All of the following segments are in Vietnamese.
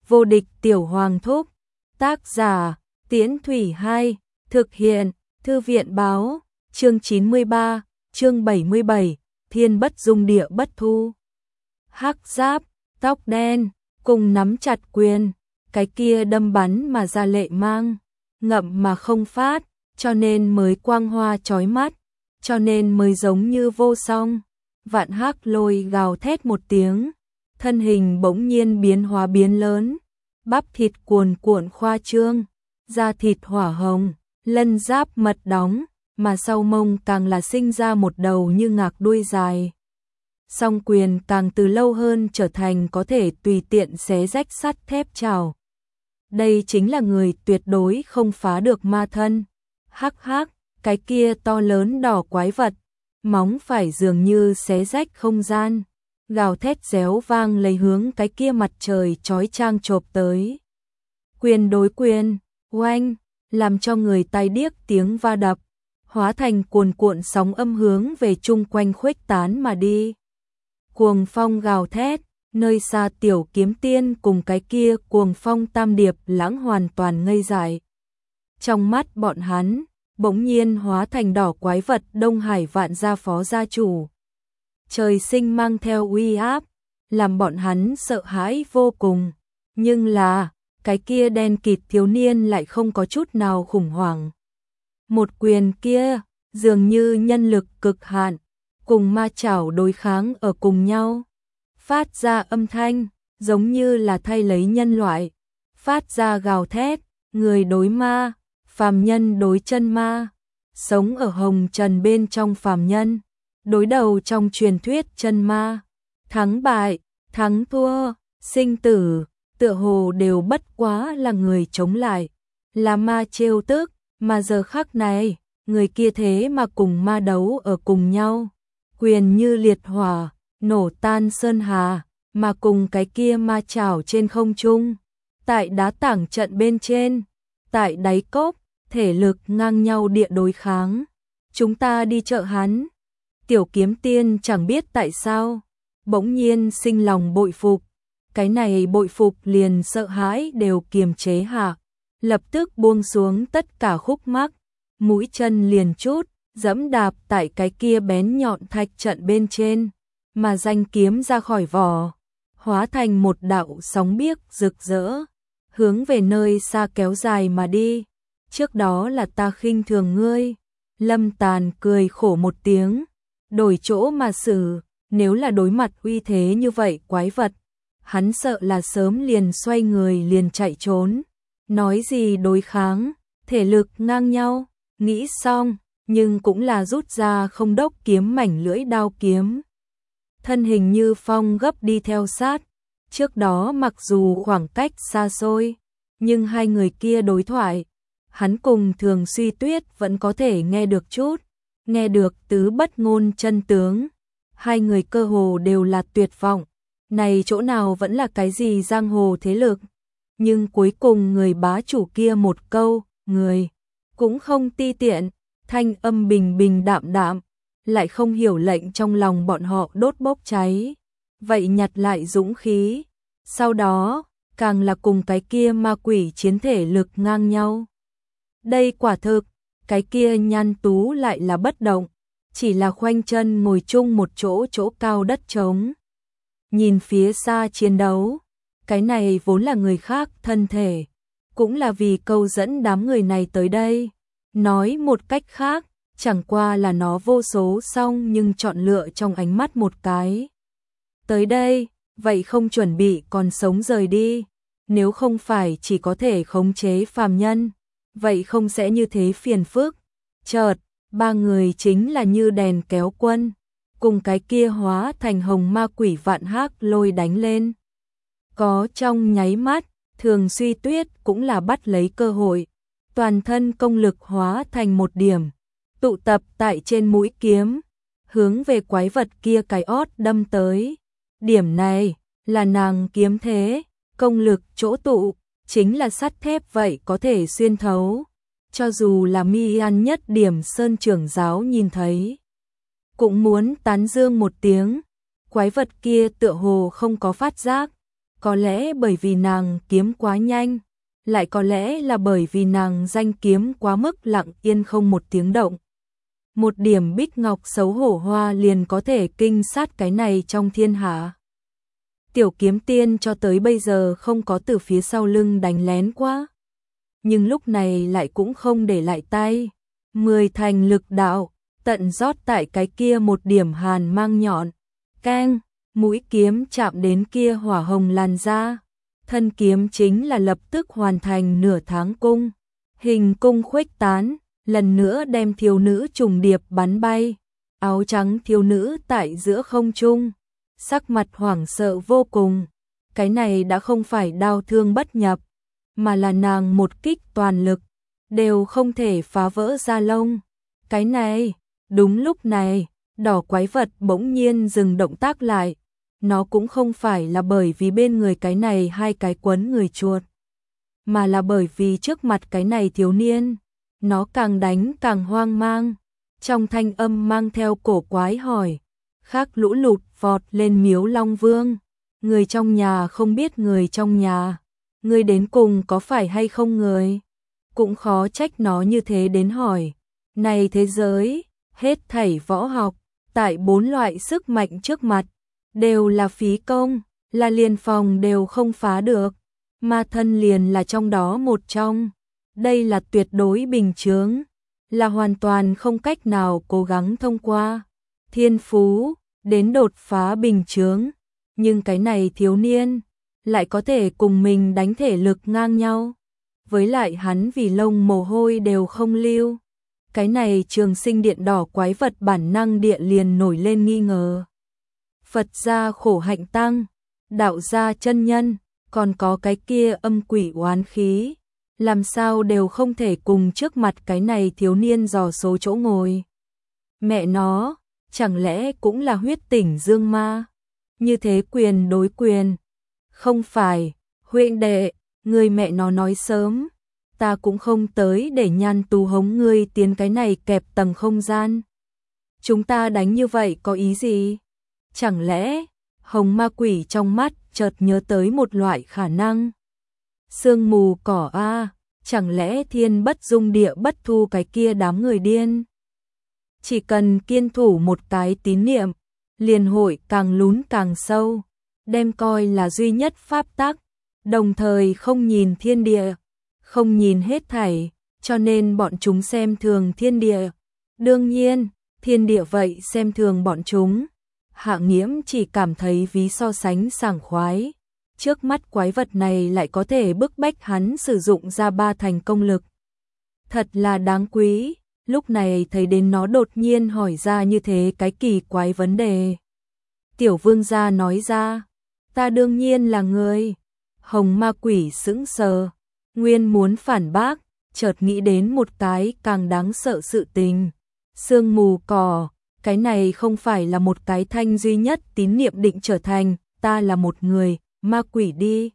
Vô địch tiểu hoàng thúc. Tác giả, Tiễn Thủy 2, thực hiện, Thư viện báo, chương 93, chương 77, thiên bất dung địa bất thu. Hắc giáp, tóc đen, cùng nắm chặt quyền, cái kia đâm bắn mà ra lệ mang, ngậm mà không phát, cho nên mới quang hoa chói mắt, cho nên mới giống như vô song. Vạn Hắc Lôi gào thét một tiếng, thân hình bỗng nhiên biến hóa biến lớn, bắp thịt cuồn cuộn khoa trương, da thịt hỏa hồng, lân giáp mật đóng, mà sau mông càng là sinh ra một đầu như ngạc đuôi dài. Song quyền càng từ lâu hơn trở thành có thể tùy tiện xé rách sắt thép trào. Đây chính là người tuyệt đối không phá được ma thân. Hắc hắc, cái kia to lớn đỏ quái vật, móng phải dường như xé rách không gian, gào thét réo vang lấy hướng cái kia mặt trời chói chang chộp tới. Quyền đối quyền, oanh, làm cho người tai điếc tiếng va đập, hóa thành cuồn cuộn sóng âm hướng về chung quanh khuếch tán mà đi. Cuồng phong gào thét, nơi xa Tiểu Kiếm Tiên cùng cái kia cuồng phong tam điệp lãng hoàn toàn ngây dại. Trong mắt bọn hắn, bỗng nhiên hóa thành đỏ quái vật Đông Hải Vạn gia phó gia chủ. Trời sinh mang theo uy áp, làm bọn hắn sợ hãi vô cùng. Nhưng là, cái kia đen kịt thiếu niên lại không có chút nào khủng hoảng. Một quyền kia, dường như nhân lực cực hạn, cùng ma chảo đối kháng ở cùng nhau. Phát ra âm thanh, giống như là thay lấy nhân loại. Phát ra gào thét, người đối ma, phàm nhân đối chân ma. Sống ở hồng trần bên trong phàm nhân, đối đầu trong truyền thuyết chân ma. Thắng bại, thắng thua, sinh tử, tựa hồ đều bất quá là người chống lại. Là ma trêu tức, mà giờ khắc này, người kia thế mà cùng ma đấu ở cùng nhau. Quyền như liệt hỏa, nổ tan sơn hà, mà cùng cái kia ma chảo trên không trung. Tại đá tảng trận bên trên, tại đáy cốc, thể lực ngang nhau địa đối kháng. Chúng ta đi chợ hắn. Tiểu Kiếm Tiên chẳng biết tại sao, bỗng nhiên sinh lòng bội phục. Cái này bội phục liền sợ hãi đều kiềm chế hạ, lập tức buông xuống tất cả khúc mắc, mũi chân liền chút, dẫm đạp tại cái kia bén nhọn thạch trận bên trên, mà danh kiếm ra khỏi vỏ, hóa thành một đạo sóng biếc rực rỡ, hướng về nơi xa kéo dài mà đi. Trước đó là ta khinh thường ngươi. Lâm Tàn cười khổ một tiếng, đổi chỗ mà xử, nếu là đối mặt uy thế như vậy quái vật, hắn sợ là sớm liền xoay người liền chạy trốn. Nói gì đối kháng, thể lực ngang nhau, nghĩ xong, nhưng cũng là rút ra không đốc kiếm mảnh lưỡi đao kiếm. Thân hình như phong gấp đi theo sát, trước đó mặc dù khoảng cách xa xôi, nhưng hai người kia đối thoại, hắn cùng Thường Suy Tuyết vẫn có thể nghe được chút, nghe được tứ bất ngôn chân tướng. Hai người cơ hồ đều là tuyệt vọng, này chỗ nào vẫn là cái gì giang hồ thế lực. Nhưng cuối cùng người bá chủ kia một câu, người cũng không ti tiện, thanh âm bình bình đạm đạm, lại không hiểu lệnh trong lòng bọn họ đốt bốc cháy. Vậy nhặt lại dũng khí, sau đó, càng là cùng cái kia ma quỷ chiến thể lực ngang nhau. Đây quả thực, cái kia Nhan Tú lại là bất động, chỉ là khoanh chân ngồi chung một chỗ chỗ cao đất trống. Nhìn phía xa chiến đấu, cái này vốn là người khác thân thể, cũng là vì câu dẫn đám người này tới đây. Nói một cách khác, chẳng qua là nó vô số xong nhưng chọn lựa trong ánh mắt một cái. Tới đây, vậy không chuẩn bị còn sống rời đi, nếu không phải chỉ có thể khống chế phàm nhân, vậy không sẽ như thế phiền phức. Chợt, ba người chính là như đèn kéo quân, cùng cái kia hóa thành hồng ma quỷ Vạn Hắc Lôi đánh lên. Có trong nháy mắt, Thường Suy Tuyết cũng là bắt lấy cơ hội, toàn thân công lực hóa thành một điểm, tụ tập tại trên mũi kiếm, hướng về quái vật kia cái ót đâm tới. Điểm này là nàng kiếm thế, công lực chỗ tụ, chính là sắt thép vậy có thể xuyên thấu. Cho dù là Mi An nhất điểm Sơn trưởng giáo nhìn thấy, cũng muốn tán dương một tiếng. Quái vật kia tựa hồ không có phát giác, Có lẽ bởi vì nàng kiếm quá nhanh, lại có lẽ là bởi vì nàng danh kiếm quá mức lặng yên không một tiếng động. Một điểm bích ngọc xấu hổ hoa liền có thể kinh sát cái này trong thiên hạ. Tiểu kiếm tiên cho tới bây giờ không có từ phía sau lưng đánh lén quá. Nhưng lúc này lại cũng không để lại tay. 10 thành lực đạo, tận rót tại cái kia một điểm hàn mang nhọn. Keng, mũi kiếm chạm đến kia hỏa hồng làn ra. Thân kiếm chính là lập tức hoàn thành nửa tháng cung. Hình cung khuếch tán, lần nữa đem thiếu nữ trùng điệp bắn bay. Áo trắng thiếu nữ tại giữa không trung, sắc mặt hoảng sợ vô cùng. Cái này đã không phải đau thương bất nhập, mà là nàng một kích toàn lực, đều không thể phá vỡ da lông. Cái này, đúng lúc này, đỏ quái vật bỗng nhiên dừng động tác lại. Nó cũng không phải là bởi vì bên người cái này hai cái quấn người chuột, mà là bởi vì trước mặt cái này thiếu niên. Nó càng đánh càng hoang mang, trong thanh âm mang theo cổ quái hỏi. Khác lũ lụt vọt lên Miếu Long Vương. Người trong nhà không biết người trong nhà, người đến cùng có phải hay không người? Cũng khó trách nó như thế đến hỏi. Này thế giới, hết thảy võ học, tại 4 loại sức mạnh trước mặt, đều là phí công, là liền phòng đều không phá được. Ma thân liền là trong đó một trong. Đây là tuyệt đối bình chướng, là hoàn toàn không cách nào cố gắng thông qua. Thiên phú, đến đột phá bình chướng. Nhưng cái này thiếu niên, lại có thể cùng mình đánh thể lực ngang nhau. Với lại hắn vì lông mồ hôi đều không lưu. Cái này Trường Sinh Điện đỏ quái vật bản năng địa liền nổi lên nghi ngờ. Phật gia khổ hạnh tăng, đạo gia chân nhân, còn có cái kia âm quỷ oán khí, làm sao đều không thể cùng trước mặt cái này thiếu niên dò số chỗ ngồi. Mẹ nó, chẳng lẽ cũng là huyết tỉnh dương ma? Như thế quyền đối quyền. Không phải, huynh đệ, người mẹ nó nói sớm, ta cũng không tới để Nhan Tú hống ngươi tiến cái này kẹp tầng không gian. Chúng ta đánh như vậy có ý gì? Chẳng lẽ, hồng ma quỷ trong mắt chợt nhớ tới một loại khả năng. Sương mù cỏ a, chẳng lẽ thiên bất dung địa bất thu cái kia đám người điên? Chỉ cần kiên thủ một cái tín niệm, liền hội càng lún càng sâu, đem coi là duy nhất pháp tắc, đồng thời không nhìn thiên địa, không nhìn hết thảy, cho nên bọn chúng xem thường thiên địa. Đương nhiên, thiên địa vậy xem thường bọn chúng. Hạ Nghiễm chỉ cảm thấy ví so sánh sảng khoái. Trước mắt quái vật này lại có thể bức bách hắn sử dụng ra 3 thành công lực. Thật là đáng quý, lúc này thấy đến nó đột nhiên hỏi ra như thế cái kỳ quái vấn đề. Tiểu vương gia nói ra, ta đương nhiên là người. Hồng ma quỷ sững sờ, nguyên muốn phản bác, chợt nghĩ đến một cái càng đáng sợ sự tình. Sương mù cỏ, cái này không phải là một cái thanh duy nhất tín niệm định trở thành, ta là một người, ma quỷ đi.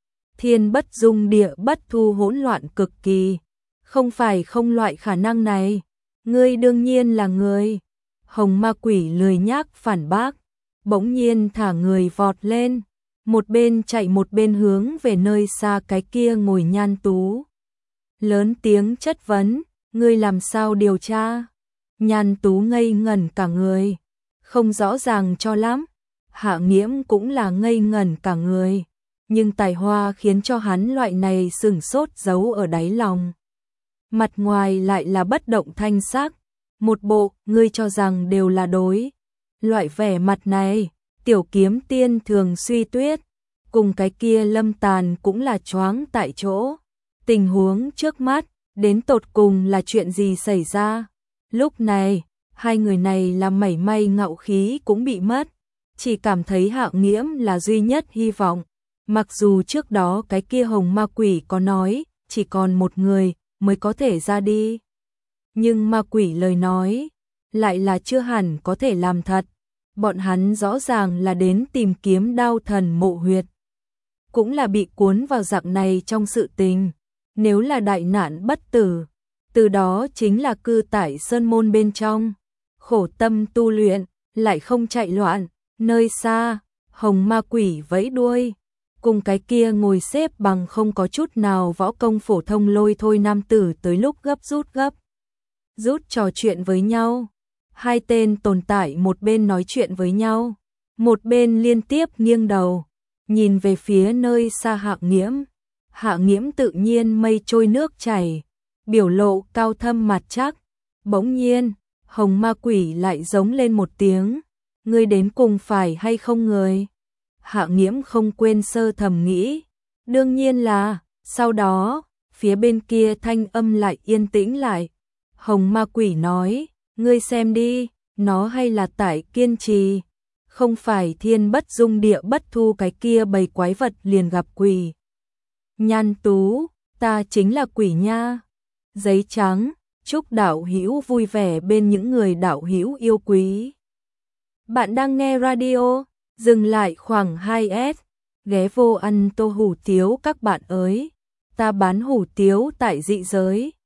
Thiên bất dung địa bất thu hỗn loạn cực kỳ. Không phải không loại khả năng này. Ngươi đương nhiên là người. Hồng ma quỷ lười nhác phản bác. Bỗng nhiên thả người vọt lên. Một bên chạy một bên hướng về nơi xa cái kia ngồi Nhan Tú. Lớn tiếng chất vấn, ngươi làm sao điều tra? Nhan Tú ngây ngẩn cả người. Không rõ ràng cho lắm. Hạ Nghiễm cũng là ngây ngẩn cả người. Nhưng tài hoa khiến cho hắn loại này sửng sốt giấu ở đáy lòng. Mặt ngoài lại là bất động thanh sắc. Một bộ, ngươi cho rằng đều là đối. Loại vẻ mặt này, tiểu kiếm tiên Thường Suy Tuyết, cùng cái kia Lâm Tàn cũng là choáng tại chỗ. Tình huống trước mắt, đến tột cùng là chuyện gì xảy ra? Lúc này, hai người này là mảy may ngạo khí cũng bị mất. Chỉ cảm thấy Hạ Nghiễm là duy nhất hy vọng. Mặc dù trước đó cái kia hồng ma quỷ có nói, chỉ còn một người mới có thể ra đi. Nhưng ma quỷ lời nói, lại là chưa hẳn có thể làm thật. Bọn hắn rõ ràng là đến tìm kiếm Đao Thần Mộ Huyệt. Cũng là bị cuốn vào dạng này trong sự tình. Nếu là đại nạn bất tử, từ đó chính là cư tại sơn môn bên trong. Khổ tâm tu luyện, lại không chạy loạn. Nơi xa, hồng ma quỷ vẫy đuôi. cùng cái kia ngồi xếp bằng không có chút nào võ công phổ thông lôi thôi nam tử tới lúc gấp rút trò chuyện với nhau. Hai tên tồn tại một bên nói chuyện với nhau, một bên liên tiếp nghiêng đầu, nhìn về phía nơi xa Hạ Nghiễm. Hạ Nghiễm tự nhiên mây trôi nước chảy, biểu lộ cao thâm mặt chắc. Bỗng nhiên, Hồng Ma Quỷ lại giống lên một tiếng, ngươi đến cùng phải hay không người? Hạ Nghiễm không quên sơ thầm nghĩ, đương nhiên là, sau đó, phía bên kia thanh âm lại yên tĩnh lại. Hồng Ma Quỷ nói, ngươi xem đi, nó hay là tại kiên trì, không phải thiên bất dung địa bất thu cái kia bầy quái vật liền gặp quỷ. Nhan Tú, ta chính là quỷ nha. Giấy trắng, chúc đạo hữu vui vẻ bên những người đạo hữu yêu quý. Bạn đang nghe radio, dừng lại khoảng 2S, ghé vô ăn tô hủ tiếu các bạn ơi. Ta bán hủ tiếu tại dị giới.